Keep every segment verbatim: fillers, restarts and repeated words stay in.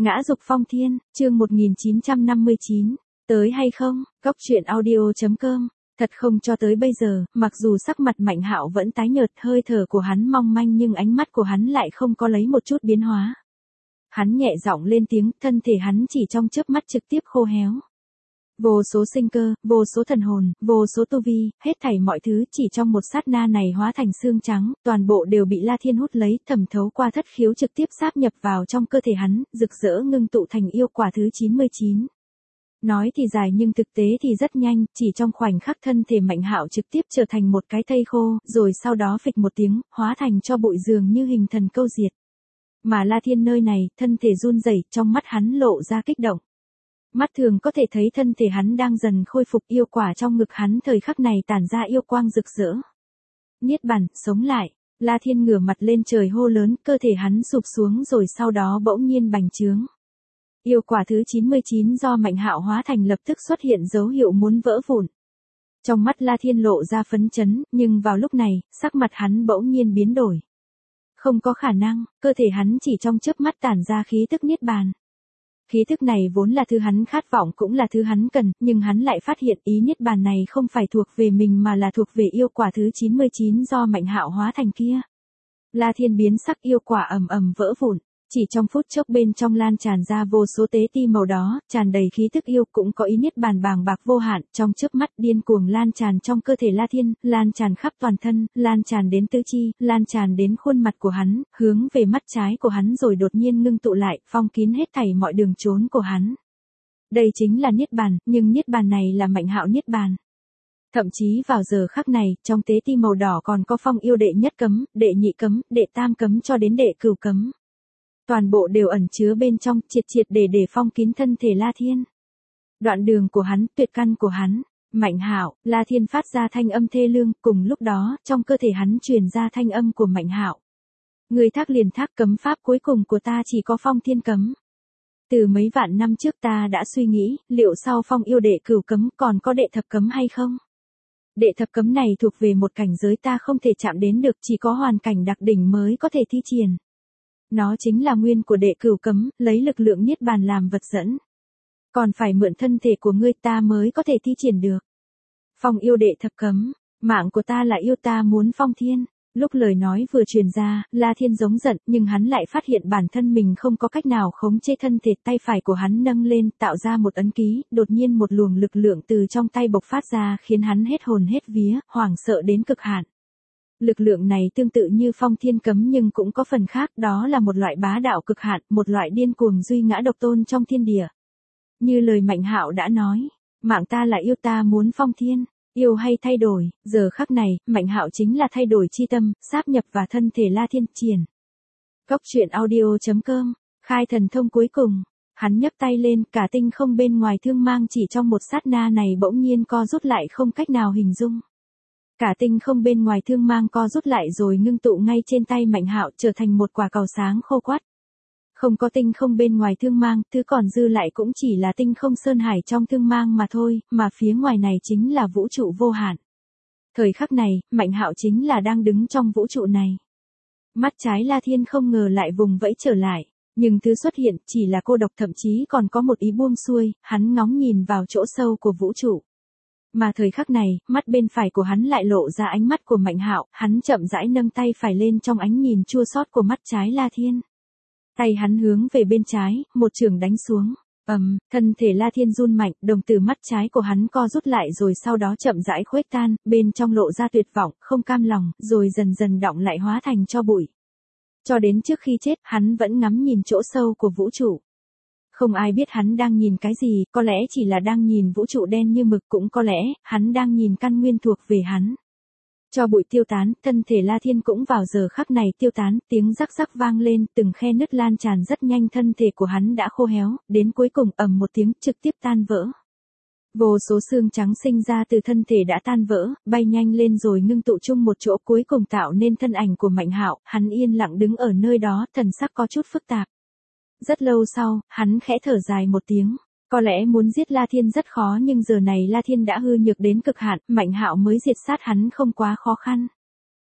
Ngã dục phong thiên, chương một nghìn chín trăm năm mươi chín, tới hay không, góc truyện audio.com, thật không cho tới bây giờ, mặc dù sắc mặt Mạnh Hạo vẫn tái nhợt, hơi thở của hắn mong manh nhưng ánh mắt của hắn lại không có lấy một chút biến hóa. Hắn nhẹ giọng lên tiếng, thân thể hắn chỉ trong chớp mắt trực tiếp khô héo. Vô số sinh cơ, vô số thần hồn, vô số tu vi, hết thảy mọi thứ chỉ trong một sát na này hóa thành xương trắng, toàn bộ đều bị La Thiên hút lấy, thẩm thấu qua thất khiếu trực tiếp sáp nhập vào trong cơ thể hắn, rực rỡ ngưng tụ thành yêu quả thứ chín mươi chín. Nói thì dài nhưng thực tế thì rất nhanh, chỉ trong khoảnh khắc thân thể Mạnh Hạo trực tiếp trở thành một cái thây khô, rồi sau đó phịch một tiếng, hóa thành cho bụi dường như hình thần câu diệt. Mà La Thiên nơi này, thân thể run rẩy, trong mắt hắn lộ ra kích động. Mắt thường có thể thấy thân thể hắn đang dần khôi phục, yêu quả trong ngực hắn thời khắc này tản ra yêu quang rực rỡ. Niết bàn, sống lại, La Thiên ngửa mặt lên trời hô lớn, cơ thể hắn sụp xuống rồi sau đó bỗng nhiên bành trướng. Yêu quả thứ chín mươi chín do Mạnh Hạo hóa thành lập tức xuất hiện dấu hiệu muốn vỡ vụn. Trong mắt La Thiên lộ ra phấn chấn, nhưng vào lúc này, sắc mặt hắn bỗng nhiên biến đổi. Không có khả năng, cơ thể hắn chỉ trong chớp mắt tản ra khí tức niết bàn. Khí thức này vốn là thứ hắn khát vọng cũng là thứ hắn cần, nhưng hắn lại phát hiện ý niết bàn này không phải thuộc về mình mà là thuộc về yêu quả thứ chín mươi chín do Mạnh Hạo hóa thành kia. La Thiên biến sắc, yêu quả ầm ầm vỡ vụn, chỉ trong phút chốc bên trong lan tràn ra vô số tế ti màu đó, tràn đầy khí tức yêu, cũng có ý niết bàn bàng bạc vô hạn, trong chớp mắt điên cuồng lan tràn trong cơ thể La Thiên, lan tràn khắp toàn thân, lan tràn đến tứ chi, lan tràn đến khuôn mặt của hắn, hướng về mắt trái của hắn rồi đột nhiên ngưng tụ lại, phong kín hết thảy mọi đường trốn của hắn. Đây chính là niết bàn, nhưng niết bàn này là Mạnh Hạo niết bàn. Thậm chí vào giờ khắc này, trong tế ti màu đỏ còn có phong yêu đệ nhất cấm, đệ nhị cấm, đệ tam cấm cho đến đệ cửu cấm. Toàn bộ đều ẩn chứa bên trong, triệt triệt để để phong kín thân thể La Thiên. Đoạn đường của hắn, tuyệt căn của hắn, Mạnh Hạo, La Thiên phát ra thanh âm thê lương, cùng lúc đó, trong cơ thể hắn truyền ra thanh âm của Mạnh Hạo. Người thác liền thác, cấm pháp cuối cùng của ta chỉ có phong thiên cấm. Từ mấy vạn năm trước ta đã suy nghĩ, liệu sau phong yêu đệ cửu cấm còn có đệ thập cấm hay không? Đệ thập cấm này thuộc về một cảnh giới ta không thể chạm đến được, chỉ có hoàn cảnh đặc đỉnh mới có thể thi triển. Nó chính là nguyên của đệ cửu cấm, lấy lực lượng niết bàn làm vật dẫn. Còn phải mượn thân thể của ngươi ta mới có thể thi triển được. Phong yêu đệ thập cấm, mạng của ta là yêu, ta muốn phong thiên. Lúc lời nói vừa truyền ra, La Thiên giống giận, nhưng hắn lại phát hiện bản thân mình không có cách nào khống chế thân thể, tay phải của hắn nâng lên, tạo ra một ấn ký, đột nhiên một luồng lực lượng từ trong tay bộc phát ra khiến hắn hết hồn hết vía, hoảng sợ đến cực hạn. Lực lượng này tương tự như phong thiên cấm nhưng cũng có phần khác, đó là một loại bá đạo cực hạn, một loại điên cuồng duy ngã độc tôn trong thiên địa. Như lời Mạnh Hạo đã nói, mạng ta là yêu, ta muốn phong thiên, yêu hay thay đổi, giờ khắc này, Mạnh Hạo chính là thay đổi chi tâm, sáp nhập vào thân thể La Thiên, triển. Góc truyện audio.com, khai thần thông cuối cùng, hắn nhấc tay lên, cả tinh không bên ngoài thương mang chỉ trong một sát na này bỗng nhiên co rút lại không cách nào hình dung. Cả tinh không bên ngoài thương mang co rút lại rồi ngưng tụ ngay trên tay Mạnh Hạo trở thành một quả cầu sáng khô quắt. Không có tinh không bên ngoài thương mang, thứ còn dư lại cũng chỉ là tinh không sơn hải trong thương mang mà thôi, mà phía ngoài này chính là vũ trụ vô hạn. Thời khắc này, Mạnh Hạo chính là đang đứng trong vũ trụ này. Mắt trái La Thiên không ngờ lại vùng vẫy trở lại, nhưng thứ xuất hiện chỉ là cô độc, thậm chí còn có một ý buông xuôi, hắn ngóng nhìn vào chỗ sâu của vũ trụ. Mà thời khắc này, mắt bên phải của hắn lại lộ ra ánh mắt của Mạnh Hạo, hắn chậm rãi nâng tay phải lên trong ánh nhìn chua xót của mắt trái La Thiên. Tay hắn hướng về bên trái, một chưởng đánh xuống. Ầm, um, thân thể La Thiên run mạnh, đồng tử mắt trái của hắn co rút lại rồi sau đó chậm rãi khuếch tan, bên trong lộ ra tuyệt vọng, không cam lòng, rồi dần dần đọng lại hóa thành tro bụi. Cho đến trước khi chết, hắn vẫn ngắm nhìn chỗ sâu của vũ trụ. Không ai biết hắn đang nhìn cái gì, có lẽ chỉ là đang nhìn vũ trụ đen như mực, cũng có lẽ, hắn đang nhìn căn nguyên thuộc về hắn. Cho bụi tiêu tán, thân thể La Thiên cũng vào giờ khắc này tiêu tán, tiếng rắc rắc vang lên, từng khe nứt lan tràn rất nhanh, thân thể của hắn đã khô héo, đến cuối cùng ầm một tiếng trực tiếp tan vỡ. Vô số xương trắng sinh ra từ thân thể đã tan vỡ, bay nhanh lên rồi ngưng tụ chung một chỗ, cuối cùng tạo nên thân ảnh của Mạnh Hạo, hắn yên lặng đứng ở nơi đó, thần sắc có chút phức tạp. Rất lâu sau, hắn khẽ thở dài một tiếng. Có lẽ muốn giết La Thiên rất khó nhưng giờ này La Thiên đã hư nhược đến cực hạn, Mạnh Hạo mới diệt sát hắn không quá khó khăn.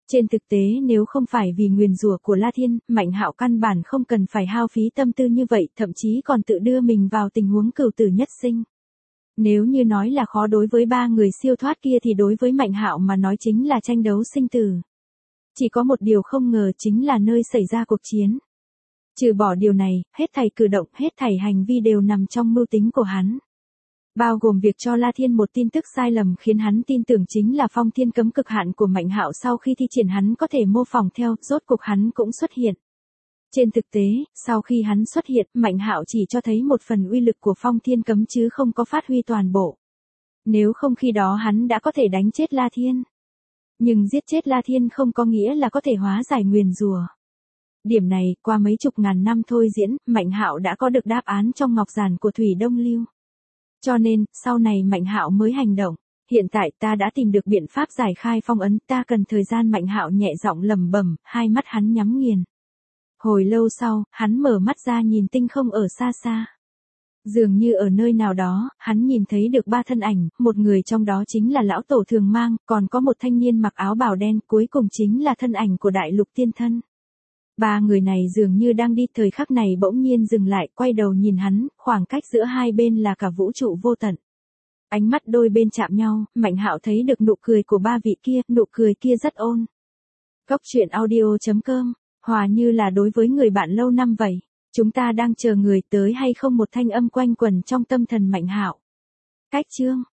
Trên thực tế nếu không phải vì nguyền rủa của La Thiên, Mạnh Hạo căn bản không cần phải hao phí tâm tư như vậy, thậm chí còn tự đưa mình vào tình huống cửu tử nhất sinh. Nếu như nói là khó đối với ba người siêu thoát kia thì đối với Mạnh Hạo mà nói chính là tranh đấu sinh tử. Chỉ có một điều không ngờ chính là nơi xảy ra cuộc chiến. Trừ bỏ điều này, hết thảy cử động, hết thảy hành vi đều nằm trong mưu tính của hắn. Bao gồm việc cho La Thiên một tin tức sai lầm khiến hắn tin tưởng chính là phong thiên cấm cực hạn của Mạnh Hạo, sau khi thi triển hắn có thể mô phỏng theo, rốt cuộc hắn cũng xuất hiện. Trên thực tế, sau khi hắn xuất hiện, Mạnh Hạo chỉ cho thấy một phần uy lực của phong thiên cấm chứ không có phát huy toàn bộ. Nếu không khi đó hắn đã có thể đánh chết La Thiên. Nhưng giết chết La Thiên không có nghĩa là có thể hóa giải nguyền rủa. Điểm này, qua mấy chục ngàn năm thôi diễn, Mạnh Hạo đã có được đáp án trong ngọc giản của Thủy Đông Lưu. Cho nên, sau này Mạnh Hạo mới hành động. Hiện tại ta đã tìm được biện pháp giải khai phong ấn, ta cần thời gian. Mạnh Hạo nhẹ giọng lẩm bẩm, hai mắt hắn nhắm nghiền. Hồi lâu sau, hắn mở mắt ra nhìn tinh không ở xa xa. Dường như ở nơi nào đó, hắn nhìn thấy được ba thân ảnh, một người trong đó chính là lão tổ Thường Mang, còn có một thanh niên mặc áo bào đen, cuối cùng chính là thân ảnh của Đại Lục Tiên Thân. Ba người này dường như đang đi, thời khắc này bỗng nhiên dừng lại, quay đầu nhìn hắn, khoảng cách giữa hai bên là cả vũ trụ vô tận. Ánh mắt đôi bên chạm nhau, Mạnh Hạo thấy được nụ cười của ba vị kia, nụ cười kia rất ôn. Góc truyện audio chấm com, hòa như là đối với người bạn lâu năm vậy. Chúng ta đang chờ người tới hay không, một thanh âm quanh quẩn trong tâm thần Mạnh Hạo. Cách chương